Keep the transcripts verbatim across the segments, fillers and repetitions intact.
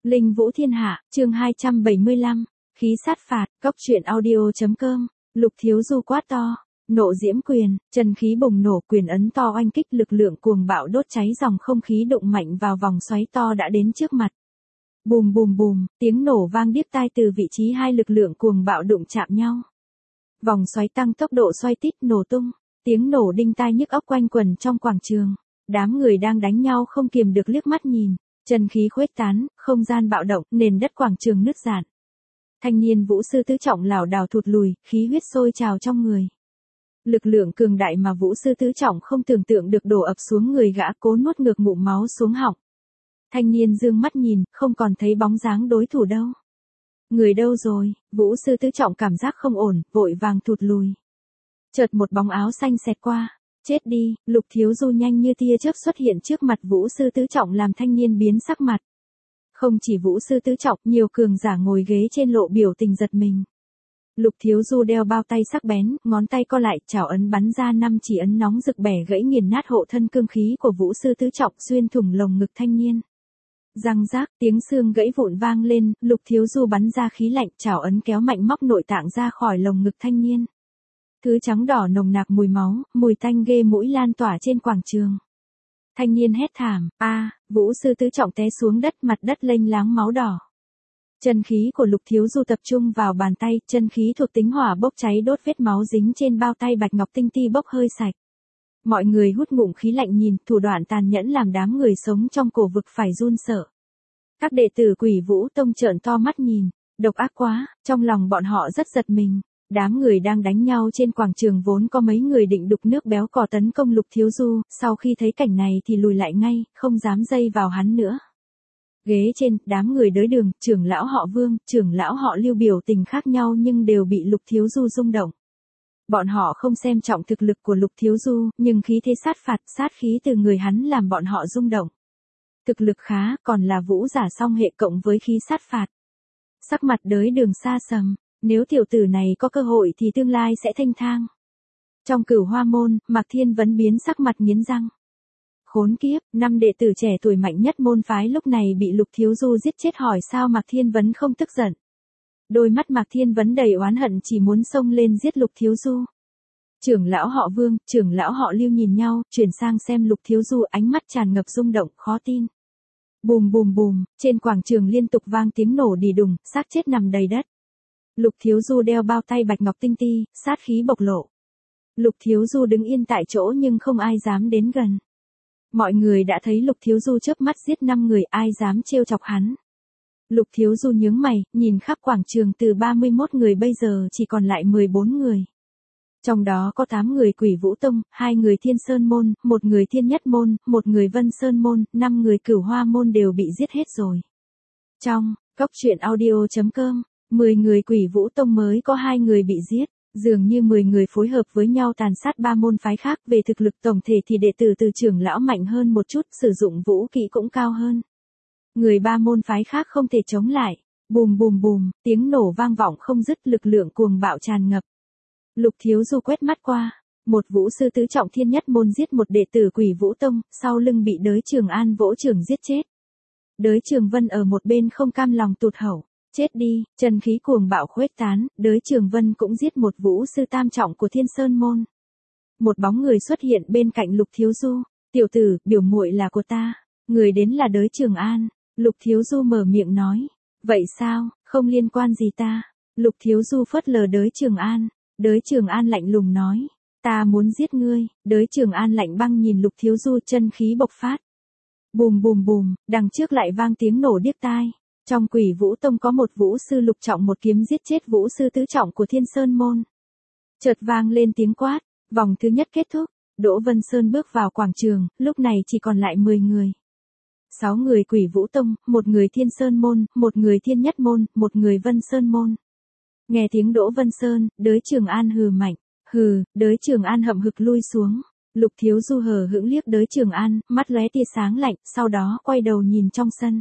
Linh Vũ Thiên Hạ, chương hai trăm bảy mươi lăm, khí sát phạt, cốc truyện audio.com, Lục Thiếu Du quát to, nộ diễm quyền, chân khí bùng nổ, quyền ấn to oanh kích, lực lượng cuồng bạo đốt cháy, dòng không khí đụng mạnh vào vòng xoáy to đã đến trước mặt. Bùm bùm bùm, tiếng nổ vang điếc tai từ vị trí hai lực lượng cuồng bạo đụng chạm nhau. Vòng xoáy tăng tốc độ xoay tít, nổ tung, tiếng nổ đinh tai nhức óc quanh quẩn trong quảng trường. Đám người đang đánh nhau không kiềm được liếc mắt nhìn, chân khí khuếch tán, không gian bạo động, nền đất quảng trường nứt rạn. Thanh niên vũ sư tứ trọng lảo đảo thụt lùi, khí huyết sôi trào trong người. Lực lượng cường đại mà vũ sư tứ trọng không tưởng tượng được đổ ập xuống người gã, cố nuốt ngược ngụm máu xuống họng. Thanh niên dương mắt nhìn, không còn thấy bóng dáng đối thủ đâu. Người đâu rồi? Vũ sư tứ trọng cảm giác không ổn, vội vàng thụt lùi. Chợt một bóng áo xanh xẹt qua. Chết đi, Lục Thiếu Du nhanh như tia chớp xuất hiện trước mặt vũ sư tứ trọng, làm thanh niên biến sắc mặt. Không chỉ vũ sư tứ trọng, nhiều cường giả ngồi ghế trên lộ biểu tình giật mình. Lục Thiếu Du đeo bao tay sắc bén, ngón tay co lại, chảo ấn bắn ra năm chỉ ấn nóng rực, bẻ gãy nghiền nát hộ thân cương khí của vũ sư tứ trọng, xuyên thủng lồng ngực thanh niên. Răng rác, tiếng xương gãy vụn vang lên, Lục Thiếu Du bắn ra khí lạnh, chảo ấn kéo mạnh móc nội tạng ra khỏi lồng ngực thanh niên. Thứ trắng đỏ nồng nặc mùi máu, mùi tanh ghê mũi lan tỏa trên quảng trường. Thanh niên hét thảm, a, vũ sư tứ trọng té xuống đất, mặt đất lênh láng máu đỏ. Chân khí của Lục Thiếu Du tập trung vào bàn tay, chân khí thuộc tính hỏa bốc cháy, đốt vết máu dính trên bao tay bạch ngọc tinh ti bốc hơi sạch. Mọi người hút ngụm khí lạnh nhìn, thủ đoạn tàn nhẫn làm đám người sống trong cổ vực phải run sợ. Các đệ tử Quỷ Vũ Tông trợn to mắt nhìn, độc ác quá, trong lòng bọn họ rất giật mình. Đám người đang đánh nhau trên quảng trường vốn có mấy người định đục nước béo cò tấn công Lục Thiếu Du, sau khi thấy cảnh này thì lùi lại ngay, không dám dây vào hắn nữa. Ghế trên, đám người đới đường, trưởng lão họ Vương, trưởng lão họ Lưu biểu tình khác nhau nhưng đều bị Lục Thiếu Du rung động. Bọn họ không xem trọng thực lực của Lục Thiếu Du, nhưng khí thế sát phạt, sát khí từ người hắn làm bọn họ rung động. Thực lực khá, còn là vũ giả song hệ cộng với khí sát phạt. Sắc mặt đới đường xa sầm. Nếu tiểu tử này có cơ hội thì tương lai sẽ thanh thang. Trong Cửu Hoa môn, Mạc Thiên Vấn biến sắc mặt nghiến răng. Khốn kiếp, năm đệ tử trẻ tuổi mạnh nhất môn phái lúc này bị Lục Thiếu Du giết chết, hỏi sao Mạc Thiên Vấn không tức giận. Đôi mắt Mạc Thiên Vấn đầy oán hận, chỉ muốn xông lên giết Lục Thiếu Du. Trưởng lão họ Vương, trưởng lão họ Lưu nhìn nhau, chuyển sang xem Lục Thiếu Du, ánh mắt tràn ngập rung động, khó tin. Bùm bùm bùm, trên quảng trường liên tục vang tiếng nổ đì đùng, xác chết nằm đầy đất. Lục Thiếu Du đeo bao tay bạch ngọc tinh ti, sát khí bộc lộ. Lục Thiếu Du đứng yên tại chỗ nhưng không ai dám đến gần. Mọi người đã thấy Lục Thiếu Du chớp mắt giết năm người, ai dám trêu chọc hắn. Lục Thiếu Du nhướng mày, nhìn khắp quảng trường, từ ba mươi mốt người bây giờ chỉ còn lại mười bốn người. Trong đó có tám người Quỷ Vũ Tông, hai người Thiên Sơn môn, một người Thiên Nhất môn, một người Vân Sơn môn, năm người Cửu Hoa môn đều bị giết hết rồi. Trong cốc truyện audio.com, mười người Quỷ Vũ Tông mới có hai người bị giết, dường như mười người phối hợp với nhau tàn sát ba môn phái khác. Về thực lực tổng thể thì đệ tử từ trưởng lão mạnh hơn một chút, sử dụng vũ kỹ cũng cao hơn. Người ba môn phái khác không thể chống lại. Bùm bùm bùm, tiếng nổ vang vọng không dứt, lực lượng cuồng bạo tràn ngập. Lục Thiếu Du quét mắt qua, một vũ sư tứ trọng Thiên Nhất môn giết một đệ tử Quỷ Vũ Tông, sau lưng bị Đới Trường An vỗ chưởng giết chết. Đới Trường Vân ở một bên không cam lòng tụt hậu. Chết đi, chân khí cuồng bạo khuếch tán, Đới Trường Vân cũng giết một vũ sư tam trọng của Thiên Sơn môn. Một bóng người xuất hiện bên cạnh Lục Thiếu Du, tiểu tử, biểu muội là của ta, người đến là Đới Trường An. Lục Thiếu Du mở miệng nói, vậy sao, không liên quan gì ta. Lục Thiếu Du phớt lờ Đới Trường An, Đới Trường An lạnh lùng nói, ta muốn giết ngươi. Đới Trường An lạnh băng nhìn Lục Thiếu Du, chân khí bộc phát. Bùm bùm bùm, đằng trước lại vang tiếng nổ điếc tai. Trong Quỷ Vũ Tông có một vũ sư lục trọng một kiếm giết chết vũ sư tứ trọng của Thiên Sơn môn. Chợt vang lên tiếng quát, vòng thứ nhất kết thúc, Đỗ Vân Sơn bước vào quảng trường, lúc này chỉ còn lại mười người. sáu người Quỷ Vũ Tông, một người Thiên Sơn môn, một người Thiên Nhất môn, một người Vân Sơn môn. Nghe tiếng Đỗ Vân Sơn, Đới Trường An hừ mạnh, hừ, Đới Trường An hậm hực lui xuống. Lục Thiếu Du hờ hững liếc Đới Trường An, mắt lóe tia sáng lạnh, sau đó quay đầu nhìn trong sân.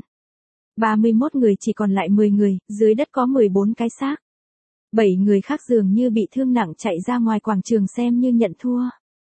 ba mươi mốt người chỉ còn lại mười người, dưới đất có mười bốn cái xác. bảy người khác dường như bị thương nặng chạy ra ngoài quảng trường xem như nhận thua.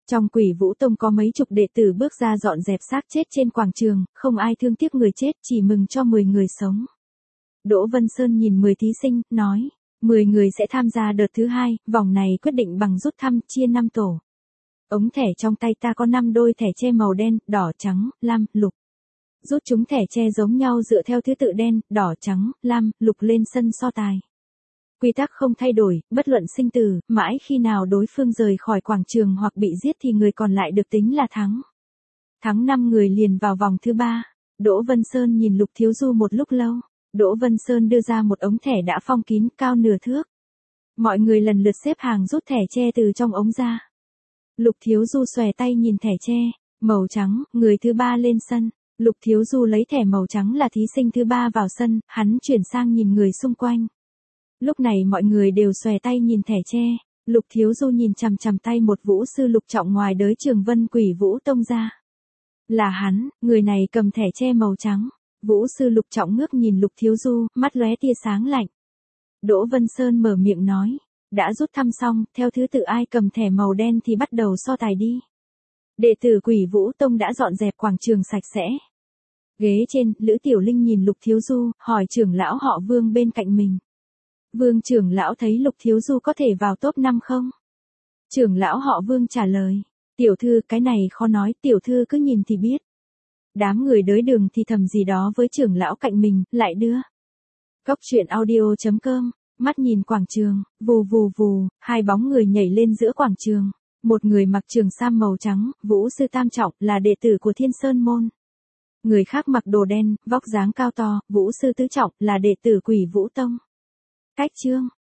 Trong Quỷ Vũ Tông có mấy chục đệ tử bước ra dọn dẹp xác chết trên quảng trường, không ai thương tiếc người chết, chỉ mừng cho mười người sống. Đỗ Vân Sơn nhìn mười thí sinh, nói, mười người sẽ tham gia đợt thứ hai, vòng này quyết định bằng rút thăm, chia năm tổ. Ống thẻ trong tay ta có năm đôi thẻ tre màu đen, đỏ, trắng, lam, lục. Rút chúng thẻ tre giống nhau dựa theo thứ tự đen, đỏ, trắng, lam, lục lên sân so tài. Quy tắc không thay đổi, bất luận sinh tử, mãi khi nào đối phương rời khỏi quảng trường hoặc bị giết thì người còn lại được tính là thắng. Thắng năm người liền vào vòng thứ ba. Đỗ Vân Sơn nhìn Lục Thiếu Du một lúc lâu. Đỗ Vân Sơn đưa ra một ống thẻ đã phong kín, cao nửa thước. Mọi người lần lượt xếp hàng rút thẻ tre từ trong ống ra. Lục Thiếu Du xòe tay nhìn thẻ tre, màu trắng, người thứ ba lên sân. Lục Thiếu Du lấy thẻ màu trắng là thí sinh thứ ba vào sân, hắn chuyển sang nhìn người xung quanh. Lúc này mọi người đều xòe tay nhìn thẻ tre. Lục Thiếu Du nhìn chằm chằm tay một vũ sư lục trọng ngoài đới Trường Vân Quỷ Vũ Tông ra. Là hắn, người này cầm thẻ tre màu trắng. Vũ sư lục trọng ngước nhìn Lục Thiếu Du, mắt lóe tia sáng lạnh. Đỗ Vân Sơn mở miệng nói, đã rút thăm xong, theo thứ tự ai cầm thẻ màu đen thì bắt đầu so tài đi. Đệ tử Quỷ Vũ Tông đã dọn dẹp quảng trường sạch sẽ. Ghế trên, Lữ Tiểu Linh nhìn Lục Thiếu Du, hỏi trưởng lão họ Vương bên cạnh mình. Vương trưởng lão thấy Lục Thiếu Du có thể vào top năm không? Trưởng lão họ Vương trả lời, tiểu thư cái này khó nói, tiểu thư cứ nhìn thì biết. Đám người đới đường thì thầm gì đó với trưởng lão cạnh mình, lại đưa. Cốc truyện audio chấm com, mắt nhìn quảng trường, vù vù vù, hai bóng người nhảy lên giữa quảng trường. Một người mặc trường sam màu trắng, Vũ sư tam trọng, là đệ tử của Thiên Sơn Môn. Người khác mặc đồ đen, vóc dáng cao to, Vũ sư tứ trọng, là đệ tử Quỷ Vũ Tông. Cách chương